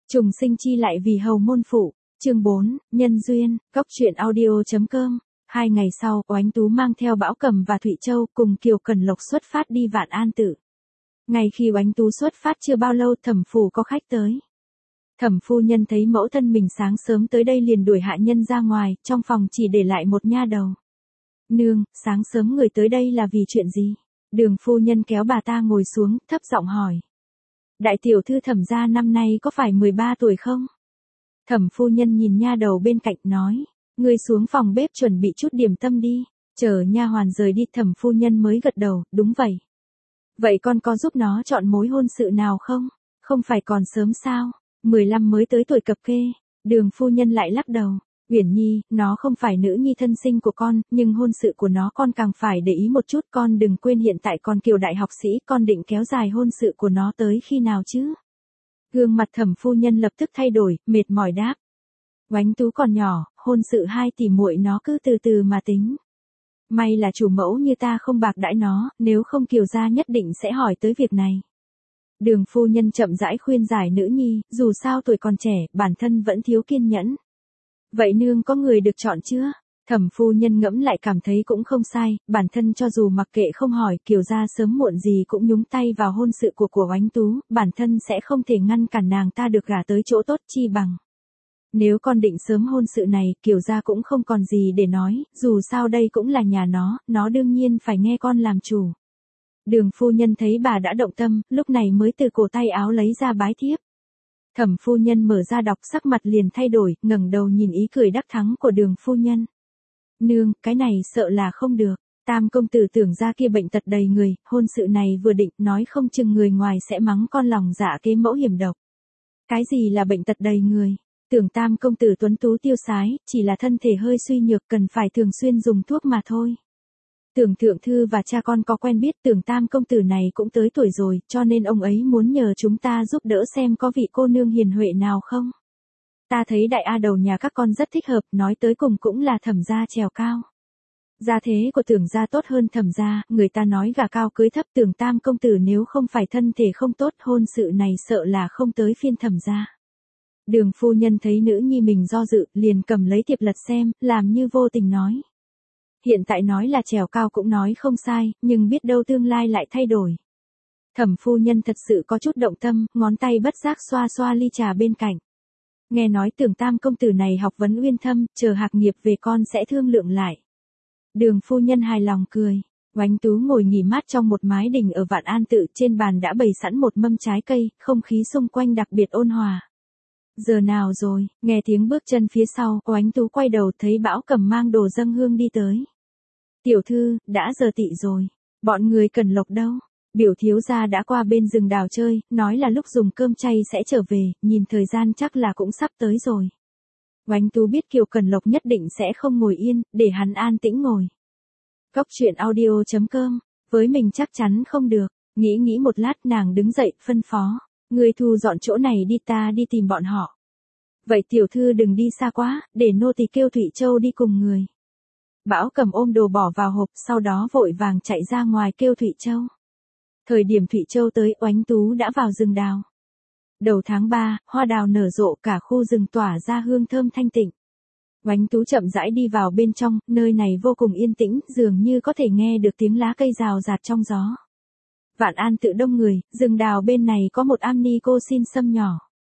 Trùng sinh chi lại vì hầu môn phụ. Chương 4, nhân duyên, góc truyện audio.com. 2 ngày sau, Oánh Tú mang theo Bảo Cầm và Thụy Châu cùng Kiều Cần Lộc xuất phát đi Vạn An Tự. Ngay khi Oánh Tú xuất phát chưa bao lâu, Thẩm phủ có khách tới. Thẩm phu nhân thấy mẫu thân mình sáng sớm tới đây liền đuổi hạ nhân ra ngoài, trong phòng chỉ để lại một nha đầu. Nương, sáng sớm người tới đây là vì chuyện gì? Đường phu nhân kéo bà ta ngồi xuống, thấp giọng hỏi. Đại tiểu thư Thẩm gia năm nay có phải 13 tuổi không? Thẩm phu nhân nhìn nha đầu bên cạnh nói, ngươi xuống phòng bếp chuẩn bị chút điểm tâm đi, chờ nha hoàn rời đi. Thẩm phu nhân mới gật đầu, đúng vậy. Vậy con có giúp nó chọn mối hôn sự nào không? Không phải còn sớm sao? 15 mới tới tuổi cập kê. Đường phu nhân lại lắc đầu. Uyển Nhi, nó không phải nữ nhi thân sinh của con, nhưng hôn sự của nó con càng phải để ý một chút. Con đừng quên hiện tại con Kiều đại học sĩ, con định kéo dài hôn sự của nó tới khi nào chứ? Gương mặt Thẩm phu nhân lập tức thay đổi, mệt mỏi đáp. Oánh Tú còn nhỏ, hôn sự hai tỷ muội nó cứ từ từ mà tính. May là chủ mẫu như ta không bạc đãi nó, nếu không Kiều gia nhất định sẽ hỏi tới việc này. Đường phu nhân chậm rãi khuyên giải nữ nhi, dù sao tuổi còn trẻ, bản thân vẫn thiếu kiên nhẫn. Vậy nương có người được chọn chưa? Thẩm phu nhân ngẫm lại cảm thấy cũng không sai, bản thân cho dù mặc kệ không hỏi, Kiều gia sớm muộn gì cũng nhúng tay vào hôn sự của Oánh Tú, bản thân sẽ không thể ngăn cản nàng ta được gả tới chỗ tốt chi bằng. Nếu con định sớm hôn sự này, Kiều gia cũng không còn gì để nói, dù sao đây cũng là nhà nó đương nhiên phải nghe con làm chủ. Đường phu nhân thấy bà đã động tâm, lúc này mới từ cổ tay áo lấy ra bái thiếp. Thẩm phu nhân mở ra đọc, sắc mặt liền thay đổi, ngẩng đầu nhìn ý cười đắc thắng của đường phu nhân. Nương, cái này sợ là không được. Tam công tử tưởng ra kia bệnh tật đầy người, hôn sự này vừa định, nói không chừng người ngoài sẽ mắng con lòng dạ kế mẫu hiểm độc. Cái gì là bệnh tật đầy người? Tưởng tam công tử tuấn tú tiêu sái, chỉ là thân thể hơi suy nhược, cần phải thường xuyên dùng thuốc mà thôi. Tưởng thượng thư và cha con có quen biết, tưởng tam công tử này cũng tới tuổi rồi, cho nên ông ấy muốn nhờ chúng ta giúp đỡ xem có vị cô nương hiền huệ nào không. Ta thấy đại A đầu nhà các con rất thích hợp, nói tới cùng cũng là Thẩm gia trèo cao. Gia thế của tưởng gia tốt hơn Thẩm gia, người ta nói gà cao cưới thấp, tưởng tam công tử nếu không phải thân thể không tốt, hôn sự này sợ là không tới phiên Thẩm gia. Đường phu nhân thấy nữ nhi mình do dự, liền cầm lấy thiệp lật xem, làm như vô tình nói. Hiện tại nói là trèo cao cũng nói không sai, nhưng biết đâu tương lai lại thay đổi. Thẩm phu nhân thật sự có chút động tâm, ngón tay bất giác xoa xoa ly trà bên cạnh. Nghe nói tưởng tam công tử này học vấn uyên thâm, chờ hạc nghiệp về con sẽ thương lượng lại. Đường phu nhân hài lòng cười. Oánh Tú ngồi nghỉ mát trong một mái đình ở Vạn An Tự, trên bàn đã bày sẵn một mâm trái cây, không khí xung quanh đặc biệt ôn hòa. Giờ nào rồi? Nghe tiếng bước chân phía sau, Oánh Tú quay đầu thấy Bảo Cầm mang đồ dâng hương đi tới. Tiểu thư, đã giờ tỵ rồi. Bọn người Cần Lộc đâu? Biểu thiếu gia đã qua bên rừng đào chơi, nói là lúc dùng cơm chay sẽ trở về, nhìn thời gian chắc là cũng sắp tới rồi. Oánh Tú biết Kiều Cần Lộc nhất định sẽ không ngồi yên, để hắn an tĩnh ngồi. Góc truyện audio.com, với mình chắc chắn không được, nghĩ một lát nàng đứng dậy, phân phó. Người thu dọn chỗ này đi, ta đi tìm bọn họ. Vậy tiểu thư đừng đi xa quá, để nô tỳ kêu Thụy Châu đi cùng người. Bảo Cầm ôm đồ bỏ vào hộp, sau đó vội vàng chạy ra ngoài kêu Thụy Châu. Thời điểm Thụy Châu tới, Oánh Tú đã vào rừng đào. Đầu tháng 3, hoa đào nở rộ, cả khu rừng tỏa ra hương thơm thanh tịnh. Oánh Tú chậm rãi đi vào bên trong, nơi này vô cùng yên tĩnh, dường như có thể nghe được tiếng lá cây rào rạt trong gió. Vạn An Tự đông người, rừng đào bên này có một am ni cô xin sâm nhỏ.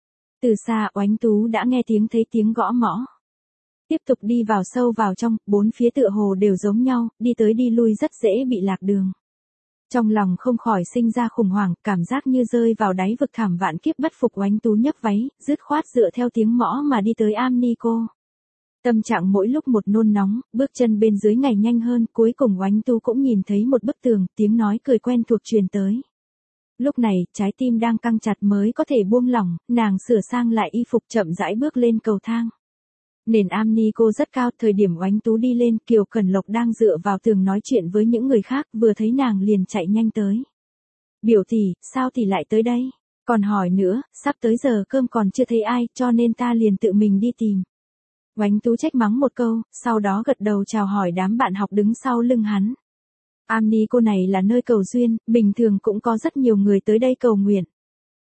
Từ xa Oánh Tú đã nghe thấy tiếng gõ mõ. Tiếp tục đi vào sâu vào trong, bốn phía tựa hồ đều giống nhau, đi tới đi lui rất dễ bị lạc đường. Trong lòng không khỏi sinh ra khủng hoảng, cảm giác như rơi vào đáy vực thảm vạn kiếp bất phục. Oánh Tú nhấc váy, dứt khoát dựa theo tiếng mõ mà đi tới am ni cô. Tâm trạng mỗi lúc một nôn nóng, bước chân bên dưới ngày nhanh hơn, cuối cùng Oánh Tú cũng nhìn thấy một bức tường, tiếng nói cười quen thuộc truyền tới. Lúc này, trái tim đang căng chặt mới có thể buông lỏng, nàng sửa sang lại y phục chậm rãi bước lên cầu thang. Nền am ni cô rất cao, thời điểm Oánh Tú đi lên, Kiều Cần Lộc đang dựa vào tường nói chuyện với những người khác, vừa thấy nàng liền chạy nhanh tới. Biểu tỷ, sao tỷ lại tới đây? Còn hỏi nữa, sắp tới giờ cơm còn chưa thấy ai, cho nên ta liền tự mình đi tìm. Oánh Tú trách mắng một câu, sau đó gật đầu chào hỏi đám bạn học đứng sau lưng hắn. Am ni cô này là nơi cầu duyên, bình thường cũng có rất nhiều người tới đây cầu nguyện.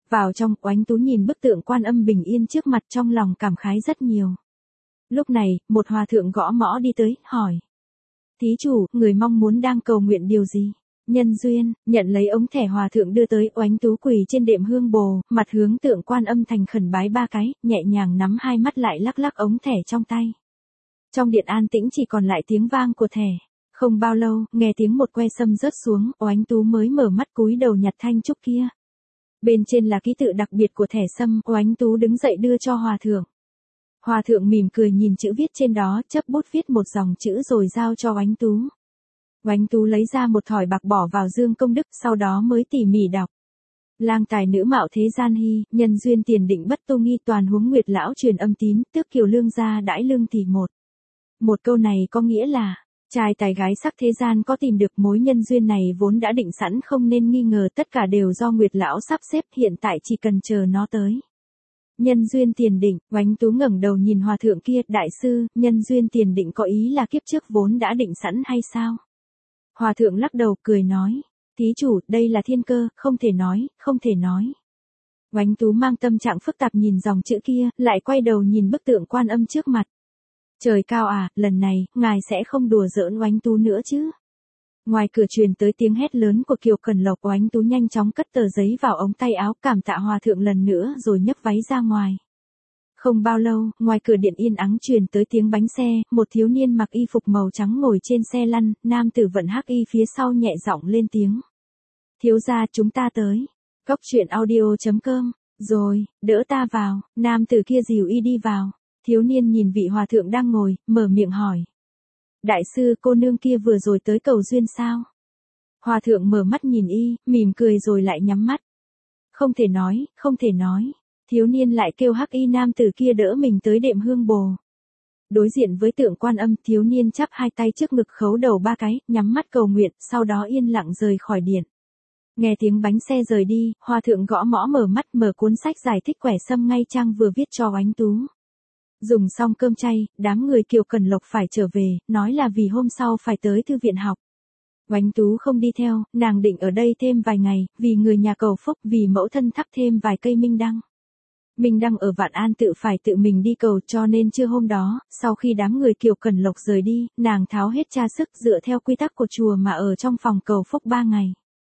Vào trong, Oánh Tú nhìn bức tượng Quan Âm bình yên trước mặt trong lòng cảm khái rất nhiều. Lúc này, một hòa thượng gõ mõ đi tới, hỏi. Thí chủ, người mong muốn đang cầu nguyện điều gì? Nhân duyên, nhận lấy ống thẻ hòa thượng đưa tới, Oánh Tú quỳ trên đệm hương bồ, mặt hướng tượng Quan Âm thành khẩn bái 3 cái, nhẹ nhàng nắm hai mắt lại lắc lắc ống thẻ trong tay. Trong điện an tĩnh chỉ còn lại tiếng vang của thẻ. Không bao lâu, nghe tiếng một que sâm rớt xuống, Oánh Tú mới mở mắt cúi đầu nhặt thanh trúc kia. Bên trên là ký tự đặc biệt của thẻ sâm, Oánh Tú đứng dậy đưa cho hòa thượng. Hòa thượng mỉm cười nhìn chữ viết trên đó, chấp bút viết một dòng chữ rồi giao cho Oánh Tú. Oánh Tú lấy ra một thỏi bạc bỏ vào dương công đức, sau đó mới tỉ mỉ đọc. Lang tài nữ mạo thế gian hy, nhân duyên tiền định bất tô nghi, toàn huống nguyệt lão truyền âm tín, tước kiều lương gia đãi lương tỷ một. Một câu này có nghĩa là, trai tài gái sắc thế gian có tìm được mối nhân duyên này vốn đã định sẵn, không nên nghi ngờ, tất cả đều do nguyệt lão sắp xếp, hiện tại chỉ cần chờ nó tới. Nhân duyên tiền định, Oánh Tú ngẩng đầu nhìn hòa thượng kia, đại sư, nhân duyên tiền định có ý là kiếp trước vốn đã định sẵn hay sao? Hòa thượng lắc đầu cười nói, thí chủ, đây là thiên cơ, không thể nói, không thể nói. Oánh Tú mang tâm trạng phức tạp nhìn dòng chữ kia, lại quay đầu nhìn bức tượng Quan Âm trước mặt. Trời cao à, lần này, ngài sẽ không đùa giỡn Oánh Tú nữa chứ? Ngoài cửa truyền tới tiếng hét lớn của Kiều Cần Lộc, Oánh Tú nhanh chóng cất tờ giấy vào ống tay áo, cảm tạ hòa thượng lần nữa rồi nhấc váy ra ngoài. Không bao lâu, ngoài cửa điện yên ắng truyền tới tiếng bánh xe, một thiếu niên mặc y phục màu trắng ngồi trên xe lăn, nam tử vận hắc y phía sau nhẹ giọng lên tiếng. Thiếu gia, chúng ta tới. Góc truyện audio.com, rồi, đỡ ta vào, nam tử kia dìu y đi vào. Thiếu niên nhìn vị hòa thượng đang ngồi, mở miệng hỏi. Đại sư, cô nương kia vừa rồi tới cầu duyên sao? Hòa thượng mở mắt nhìn y, mỉm cười rồi lại nhắm mắt. Không thể nói, không thể nói. Thiếu niên lại kêu hắc y nam tử kia đỡ mình tới đệm hương bồ. Đối diện với tượng Quan Âm, thiếu niên chắp hai tay trước ngực khấu đầu 3 cái, nhắm mắt cầu nguyện, sau đó yên lặng rời khỏi điện. Nghe tiếng bánh xe rời đi, hòa thượng gõ mõ mở mắt, mở cuốn sách giải thích quẻ sâm ngay trang vừa viết cho Oánh Tú. Dùng xong cơm chay, đám người Kiều Cần Lộc phải trở về, nói là vì hôm sau phải tới thư viện học. Oánh Tú không đi theo, nàng định ở đây thêm vài ngày, vì người nhà cầu phúc, vì mẫu thân thắp thêm vài cây minh đăng. Minh đăng ở Vạn An tự phải tự mình đi cầu, cho nên trưa hôm đó, sau khi đám người Kiều Cần Lộc rời đi, nàng tháo hết tra sức dựa theo quy tắc của chùa mà ở trong phòng cầu phúc 3 ngày.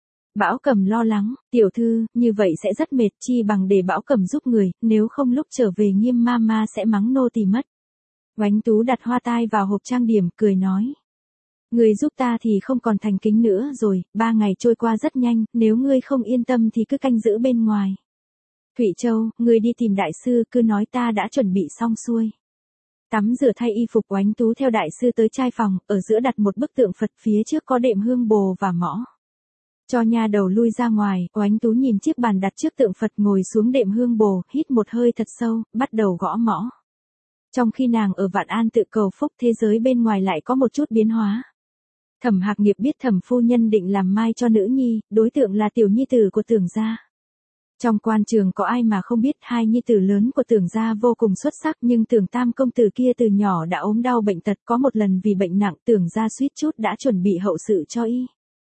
Bảo Cẩm lo lắng, tiểu thư, như vậy sẽ rất mệt, chi bằng để Bảo Cẩm giúp người, nếu không lúc trở về Nghiêm Mama sẽ mắng nô tỳ mất. Oánh Tú đặt hoa tai vào hộp trang điểm, cười nói. Người giúp ta thì không còn thành kính nữa rồi, 3 ngày trôi qua rất nhanh, nếu ngươi không yên tâm thì cứ canh giữ bên ngoài. Thụy Châu, ngươi đi tìm đại sư, cứ nói ta đã chuẩn bị xong xuôi. Tắm rửa thay y phục, Oánh Tú theo đại sư tới trai phòng, ở giữa đặt một bức tượng Phật, phía trước có đệm hương bồ và mõ. Cho nha đầu lui ra ngoài, Oánh Tú nhìn chiếc bàn đặt trước tượng Phật, ngồi xuống đệm hương bồ, hít một hơi thật sâu, bắt đầu gõ mõ. Trong khi nàng ở Vạn An tự cầu phúc, thế giới bên ngoài lại có một chút biến hóa. Thẩm Hạc Nghiệp biết Thẩm phu nhân định làm mai cho nữ nhi, đối tượng là tiểu nhi tử của Tưởng gia. Trong quan trường có ai mà không biết hai nhi tử lớn của Tưởng gia vô cùng xuất sắc, nhưng Tưởng Tam công tử kia từ nhỏ đã ốm đau bệnh tật, có một lần vì bệnh nặng Tưởng gia suýt chút đã chuẩn bị hậu sự cho y.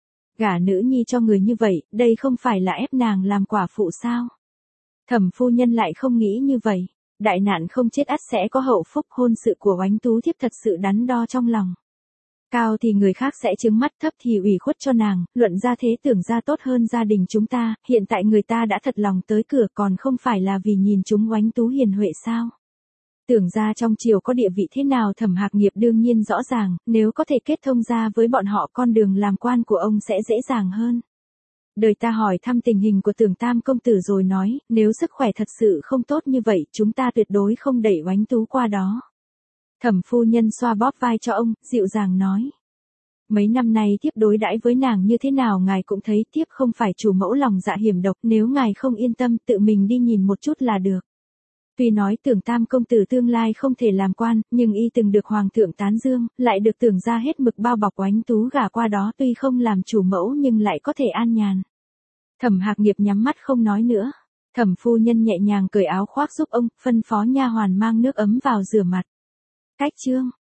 Gả nữ nhi cho người như vậy, đây không phải là ép nàng làm quả phụ sao? Thẩm phu nhân lại không nghĩ như vậy. Đại nạn không chết ắt sẽ có hậu phúc, hôn sự của Oánh Tú thiếp thật sự đắn đo trong lòng. Cao thì người khác sẽ trừng mắt, thấp thì ủy khuất cho nàng, luận ra thế Tưởng gia tốt hơn gia đình chúng ta, hiện tại người ta đã thật lòng tới cửa, còn không phải là vì nhìn chúng Oánh Tú hiền huệ sao? Tưởng gia trong triều có địa vị thế nào Thẩm Hạc Nghiệp đương nhiên rõ ràng, nếu có thể kết thông gia với bọn họ, con đường làm quan của ông sẽ dễ dàng hơn. Đời ta hỏi thăm tình hình của Tưởng Tam công tử rồi nói, nếu sức khỏe thật sự không tốt như vậy, chúng ta tuyệt đối không đẩy Oánh Tú qua đó. Thẩm phu nhân xoa bóp vai cho ông, dịu dàng nói. Mấy năm nay thiếp đối đãi với nàng như thế nào ngài cũng thấy, thiếp không phải chủ mẫu lòng dạ hiểm độc, nếu ngài không yên tâm tự mình đi nhìn một chút là được. Tuy nói Tưởng Tam công tử tương lai không thể làm quan, nhưng y từng được hoàng thượng tán dương, lại được Tưởng gia hết mực bao bọc, Oánh Tú gả qua đó tuy không làm chủ mẫu nhưng lại có thể an nhàn. Thẩm Hạc Nghiệp nhắm mắt không nói nữa. Thẩm phu nhân nhẹ nhàng cởi áo khoác giúp ông, phân phó nha hoàn mang nước ấm vào rửa mặt. Cách chương